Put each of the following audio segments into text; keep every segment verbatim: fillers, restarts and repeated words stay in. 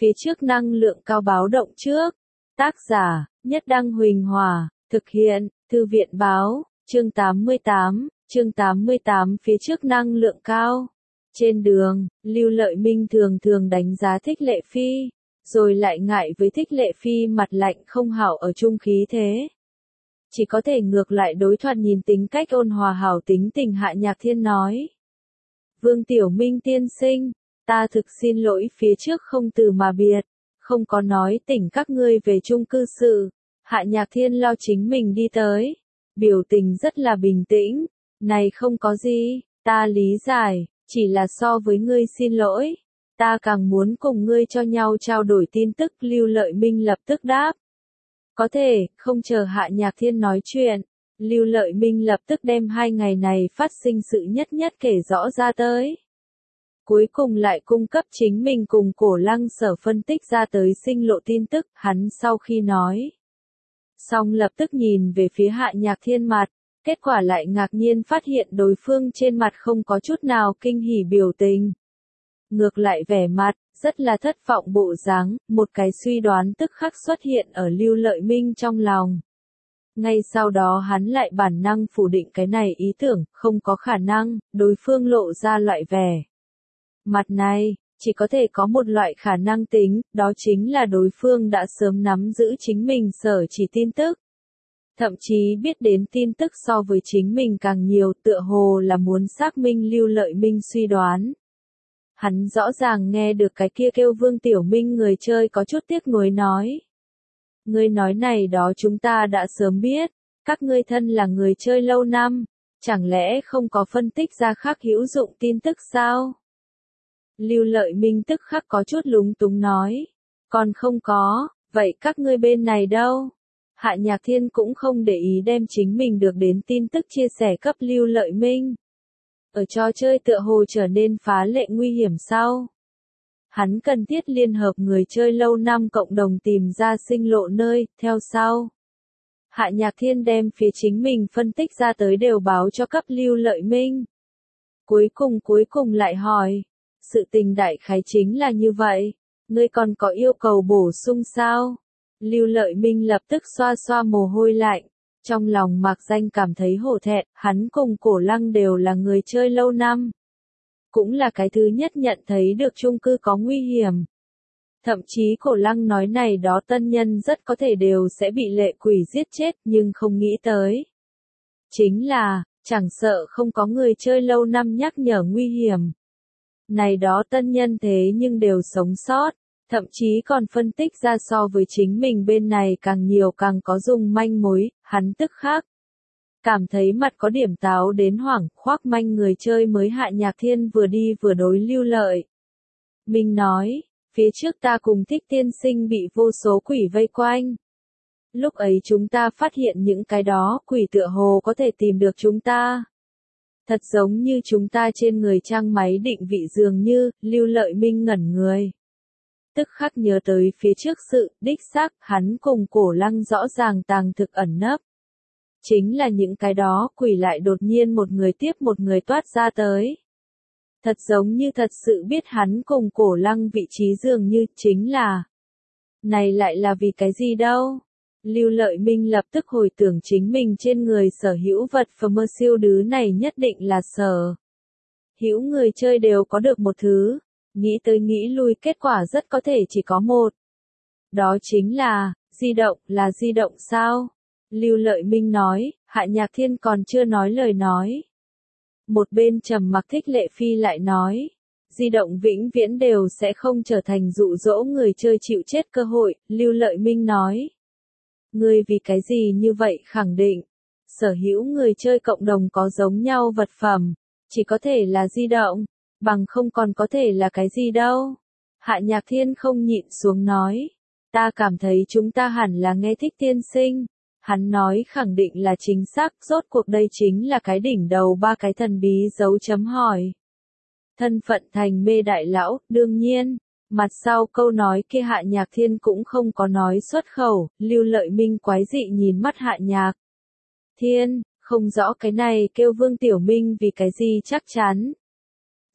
Phía trước năng lượng cao báo động trước. Tác giả, Nhất Đăng Huỳnh Hòa, thực hiện, Thư viện Báo, chương tám mươi tám, chương tám mươi tám phía trước năng lượng cao. Trên đường, Lưu Lợi Minh thường thường đánh giá Thích Lệ Phi, rồi lại ngại với Thích Lệ Phi mặt lạnh không hảo ở chung khí thế. Chỉ có thể ngược lại đối thoại nhìn tính cách ôn hòa hảo tính tình Hạ Nhạc Thiên nói. Vương Tiểu Minh tiên sinh, ta thực xin lỗi phía trước không từ mà biệt, không có nói tỉnh các ngươi về chung cư sự. Hạ Nhạc Thiên lao chính mình đi tới, biểu tình rất là bình tĩnh, này không có gì, ta lý giải, chỉ là so với ngươi xin lỗi, ta càng muốn cùng ngươi cho nhau trao đổi tin tức. Lưu Lợi Minh lập tức đáp. Có thể, không chờ Hạ Nhạc Thiên nói chuyện, Lưu Lợi Minh lập tức đem hai ngày này phát sinh sự nhất nhất kể rõ ra tới. Cuối cùng lại cung cấp chính mình cùng Cổ Lăng Sở phân tích ra tới sinh lộ tin tức. Hắn sau khi nói xong lập tức nhìn về phía Hạ Nhạc Thiên mặt, kết quả lại ngạc nhiên phát hiện đối phương trên mặt không có chút nào kinh hỉ biểu tình. Ngược lại vẻ mặt, rất là thất vọng bộ dáng. Một cái suy đoán tức khắc xuất hiện ở Lưu Lợi Minh trong lòng. Ngay sau đó hắn lại bản năng phủ định cái này ý tưởng, không có khả năng. Đối phương lộ ra loại vẻ mặt này, chỉ có thể có một loại khả năng tính, đó chính là đối phương đã sớm nắm giữ chính mình sở chỉ tin tức. Thậm chí biết đến tin tức so với chính mình càng nhiều, tựa hồ là muốn xác minh Lưu Lợi Minh suy đoán. Hắn rõ ràng nghe được cái kia kêu Vương Tiểu Minh người chơi có chút tiếc nuối nói. Ngươi nói này đó chúng ta đã sớm biết, các ngươi thân là người chơi lâu năm, chẳng lẽ không có phân tích ra khác hữu dụng tin tức sao? Lưu Lợi Minh tức khắc có chút lúng túng nói. Còn không có, vậy các ngươi bên này đâu? Hạ Nhạc Thiên cũng không để ý đem chính mình được đến tin tức chia sẻ cấp Lưu Lợi Minh. Ở trò chơi tựa hồ trở nên phá lệ nguy hiểm sau. Hắn cần thiết liên hợp người chơi lâu năm cộng đồng tìm ra sinh lộ nơi, theo sau. Hạ Nhạc Thiên đem phía chính mình phân tích ra tới đều báo cho cấp Lưu Lợi Minh. Cuối cùng cuối cùng lại hỏi. Sự tình đại khái chính là như vậy, ngươi còn có yêu cầu bổ sung sao? Lưu Lợi Minh lập tức xoa xoa mồ hôi lạnh, trong lòng mạc danh cảm thấy hổ thẹn. Hắn cùng Cổ Lăng đều là người chơi lâu năm, cũng là cái thứ nhất nhận thấy được chung cư có nguy hiểm. Thậm chí Cổ Lăng nói này đó tân nhân rất có thể đều sẽ bị lệ quỷ giết chết, nhưng không nghĩ tới. Chính là, chẳng sợ không có người chơi lâu năm nhắc nhở nguy hiểm. Này đó tân nhân thế nhưng đều sống sót, thậm chí còn phân tích ra so với chính mình bên này càng nhiều càng có dùng manh mối. Hắn tức khắc cảm thấy mặt có điểm táo đến hoảng, khoác manh người chơi mới Hạ Nhạc Thiên vừa đi vừa đối Lưu Lợi Minh nói, phía trước ta cùng Thích tiên sinh bị vô số quỷ vây quanh. Lúc ấy chúng ta phát hiện những cái đó quỷ tựa hồ có thể tìm được chúng ta. Thật giống như chúng ta trên người trang máy định vị dường như. Lưu Lợi Minh ngẩn người. Tức khắc nhớ tới phía trước sự, đích xác, hắn cùng Cổ Lăng rõ ràng tàng thực ẩn nấp. Chính là những cái đó quỷ lại đột nhiên một người tiếp một người toát ra tới. Thật giống như thật sự biết hắn cùng Cổ Lăng vị trí dường như, chính là. Này lại là vì cái gì đâu? Lưu Lợi Minh lập tức hồi tưởng chính mình trên người sở hữu vật phẩm mơ siêu đứ này nhất định là sở hữu người chơi đều có được một thứ, nghĩ tới nghĩ lui kết quả rất có thể chỉ có một. Đó chính là, di động. Là di động sao? Lưu Lợi Minh nói. Hạ Nhạc Thiên còn chưa nói lời nói. Một bên trầm mặc Thích Lệ Phi lại nói, di động vĩnh viễn đều sẽ không trở thành dụ dỗ người chơi chịu chết cơ hội. Lưu Lợi Minh nói. Ngươi vì cái gì như vậy khẳng định, sở hữu người chơi cộng đồng có giống nhau vật phẩm, chỉ có thể là di động, bằng không còn có thể là cái gì đâu. Hạ Nhạc Thiên không nhịn xuống nói, ta cảm thấy chúng ta hẳn là nghe Thích tiên sinh. Hắn nói khẳng định là chính xác, rốt cuộc đây chính là cái đỉnh đầu ba cái thần bí dấu chấm hỏi. Thân phận thành mê đại lão, đương nhiên. Mặt sau câu nói kia Hạ Nhạc Thiên cũng không có nói xuất khẩu. Lưu Lợi Minh quái dị nhìn mắt Hạ Nhạc Thiên, không rõ cái này kêu Vương Tiểu Minh vì cái gì chắc chắn.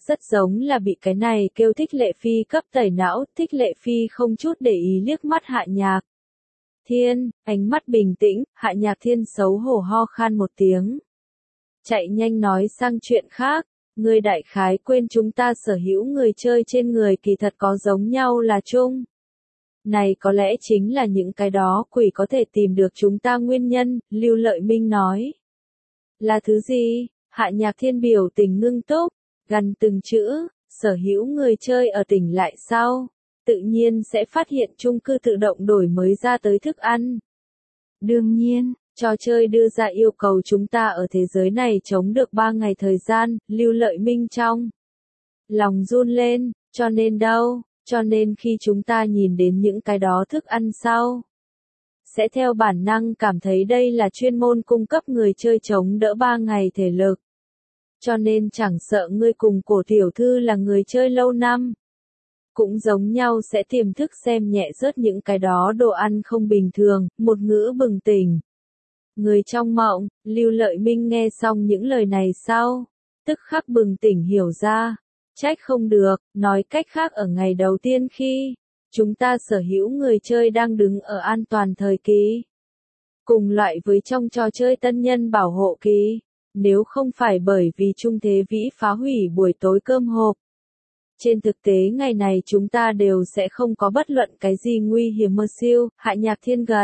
rất giống là bị cái này kêu Thích Lệ Phi cấp tẩy não. Thích Lệ Phi không chút để ý liếc mắt Hạ Nhạc Thiên, ánh mắt bình tĩnh. Hạ Nhạc Thiên xấu hổ ho khan một tiếng, chạy nhanh nói sang chuyện khác. Ngươi đại khái quên chúng ta sở hữu người chơi trên người kỳ thật có giống nhau là chung. Này có lẽ chính là những cái đó quỷ có thể tìm được chúng ta nguyên nhân, Lưu Lợi Minh nói. Là thứ gì? Hạ Nhạc Thiên biểu tình ngưng túc, gần từng chữ, sở hữu người chơi ở tỉnh lại sau, tự nhiên sẽ phát hiện chung cư tự động đổi mới ra tới thức ăn. Đương nhiên, trò chơi đưa ra yêu cầu chúng ta ở thế giới này chống được ba ngày thời gian, Lưu Lợi Minh trong lòng run lên, cho nên đâu, cho nên khi chúng ta nhìn đến những cái đó thức ăn sau, sẽ theo bản năng cảm thấy đây là chuyên môn cung cấp người chơi chống đỡ ba ngày thể lực. Cho nên chẳng sợ ngươi cùng Cổ tiểu thư là người chơi lâu năm, cũng giống nhau sẽ tiềm thức xem nhẹ rớt những cái đó đồ ăn không bình thường, một ngữ bừng tỉnh. Người trong mộng, Lưu Lợi Minh nghe xong những lời này sau, tức khắc bừng tỉnh hiểu ra, trách không được, nói cách khác ở ngày đầu tiên khi chúng ta sở hữu người chơi đang đứng ở an toàn thời kỳ, cùng loại với trong trò chơi tân nhân bảo hộ kỳ, nếu không phải bởi vì Trung Thế Vĩ phá hủy buổi tối cơm hộp. Trên thực tế ngày này chúng ta đều sẽ không có bất luận cái gì nguy hiểm mơ siêu, Hạ Nhạc Thiên gật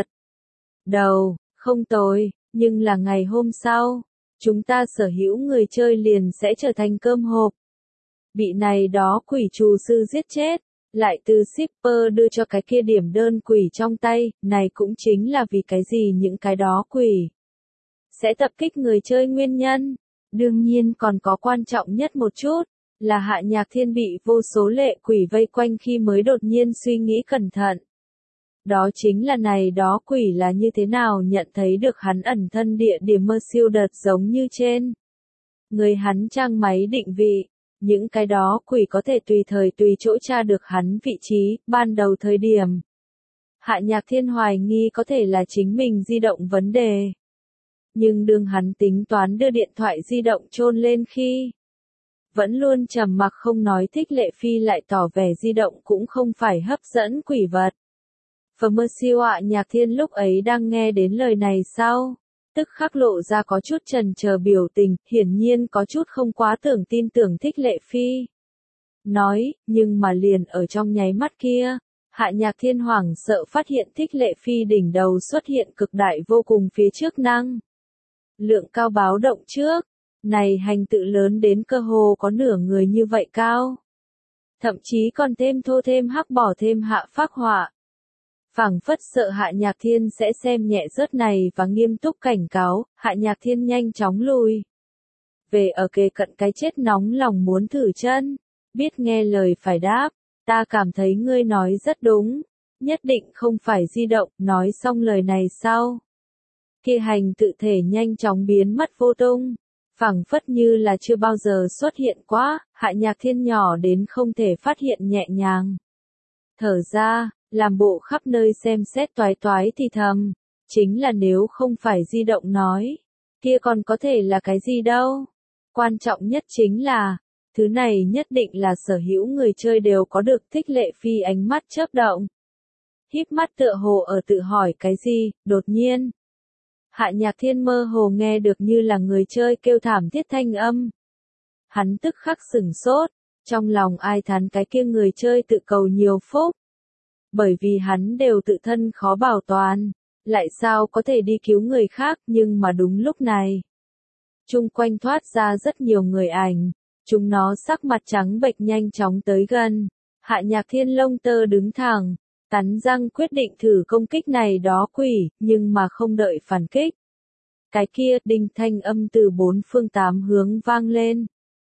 đầu, không tồi, nhưng là ngày hôm sau, chúng ta sở hữu người chơi liền sẽ trở thành cơm hộp. Bị này đó quỷ trù sư giết chết, lại từ shipper đưa cho cái kia điểm đơn quỷ trong tay, này cũng chính là vì cái gì những cái đó quỷ sẽ tập kích người chơi nguyên nhân. Đương nhiên còn có quan trọng nhất một chút, là Hạ Nhạc Thiên bị vô số lệ quỷ vây quanh khi mới đột nhiên suy nghĩ cẩn thận. Đó chính là này đó quỷ là như thế nào nhận thấy được hắn ẩn thân địa điểm mơ siêu đợt giống như trên. Người hắn trang máy định vị, những cái đó quỷ có thể tùy thời tùy chỗ tra được hắn vị trí, ban đầu thời điểm. Hạ Nhạc Thiên hoài nghi có thể là chính mình di động vấn đề. Nhưng đương hắn tính toán đưa điện thoại di động chôn lên khi vẫn luôn trầm mặc không nói Thích Lệ Phi lại tỏ vẻ di động cũng không phải hấp dẫn quỷ vật. Phờ mơ siêu Hạ Nhạc Thiên lúc ấy đang nghe đến lời này sau, tức khắc lộ ra có chút chần chờ biểu tình, hiển nhiên có chút không quá tưởng tin tưởng Thích Lệ Phi. Nói, nhưng mà liền ở trong nháy mắt kia, Hạ Nhạc Thiên hoảng sợ phát hiện Thích Lệ Phi đỉnh đầu xuất hiện cực đại vô cùng phía trước năng lượng cao báo động trước, này hành tự lớn đến cơ hồ có nửa người như vậy cao. Thậm chí còn thêm thô thêm hắc bỏ thêm hạ phác họa. Phảng phất sợ Hạ Nhạc Thiên sẽ xem nhẹ rớt này và nghiêm túc cảnh cáo, Hạ Nhạc Thiên nhanh chóng lùi về ở kề cận cái chết nóng lòng muốn thử chân, biết nghe lời phải đáp, ta cảm thấy ngươi nói rất đúng, nhất định không phải di động, nói xong lời này sau. Kia hành tự thể nhanh chóng biến mất vô tung, phảng phất như là chưa bao giờ xuất hiện quá, Hạ Nhạc Thiên nhỏ đến không thể phát hiện nhẹ nhàng. Thở ra, làm bộ khắp nơi xem xét toái toái thì thầm, chính là nếu không phải di động nói, kia còn có thể là cái gì đâu. Quan trọng nhất chính là, thứ này nhất định là sở hữu người chơi đều có được. Thích Lệ Phi ánh mắt chớp động, híp mắt tựa hồ ở tự hỏi cái gì, đột nhiên. Hạ Nhạc Thiên mơ hồ nghe được như là người chơi kêu thảm thiết thanh âm. Hắn tức khắc sửng sốt, trong lòng ai thán cái kia người chơi tự cầu nhiều phúc. Bởi vì hắn đều tự thân khó bảo toàn, lại sao có thể đi cứu người khác, nhưng mà đúng lúc này. Chung quanh thoát ra rất nhiều người ảnh, chúng nó sắc mặt trắng bệch nhanh chóng tới gần. Hạ Nhạc Thiên lông tơ đứng thẳng, cắn răng quyết định thử công kích này đó quỷ, nhưng mà không đợi phản kích. Cái kia đinh thanh âm từ bốn phương tám hướng vang lên.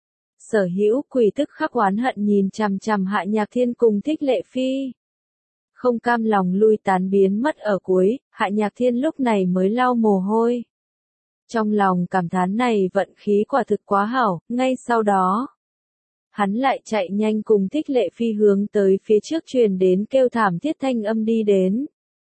Sở hữu quỷ tức khắc oán hận nhìn chằm chằm Hạ Nhạc Thiên cùng Thích Lệ Phi. Không cam lòng lui tán biến mất ở cuối, Hạ Nhạc Thiên lúc này mới lau mồ hôi. Trong lòng cảm thán này vận khí quả thực quá hảo, ngay sau đó. Hắn lại chạy nhanh cùng Thích Lệ Phi hướng tới phía trước truyền đến kêu thảm thiết thanh âm đi đến.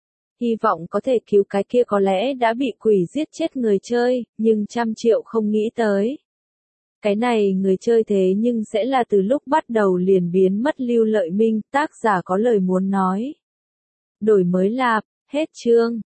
Hy vọng có thể cứu cái kia có lẽ đã bị quỷ giết chết người chơi, nhưng trăm triệu không nghĩ tới. Cái này người chơi thế nhưng sẽ là từ lúc bắt đầu liền biến mất Lưu Lợi Minh, tác giả có lời muốn nói. Đổi mới lạp, hết chương.